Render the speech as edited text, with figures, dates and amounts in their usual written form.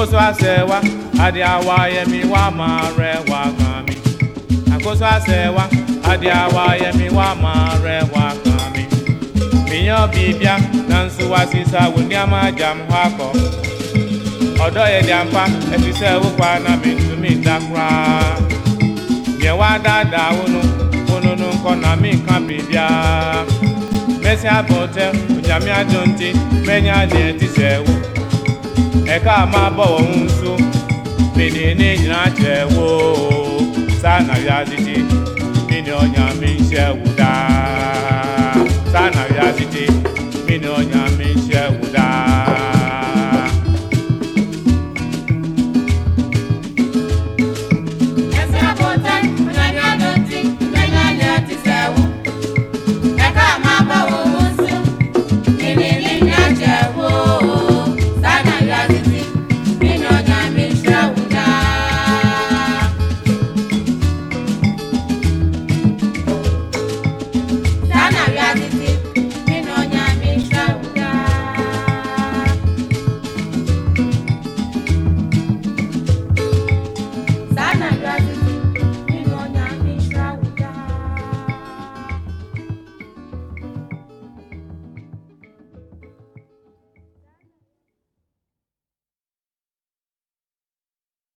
Akoso asewa adi awaye mi wa mare wa kami. Akoso asewa adi awaye mi wa mare wa kami. Miyo bibia nansu wasisa wundi amajam hako. Odo ye diampa efise wukwa na mintumi dakra. Ye wa dada unu nko na mi kan bibia. Mesi abote ujami ajonti menya de ti sewu. Eka ma bo unsu mini ni nyina chewo sana ya titi mini onya mi sewu da sana ya titi mini onya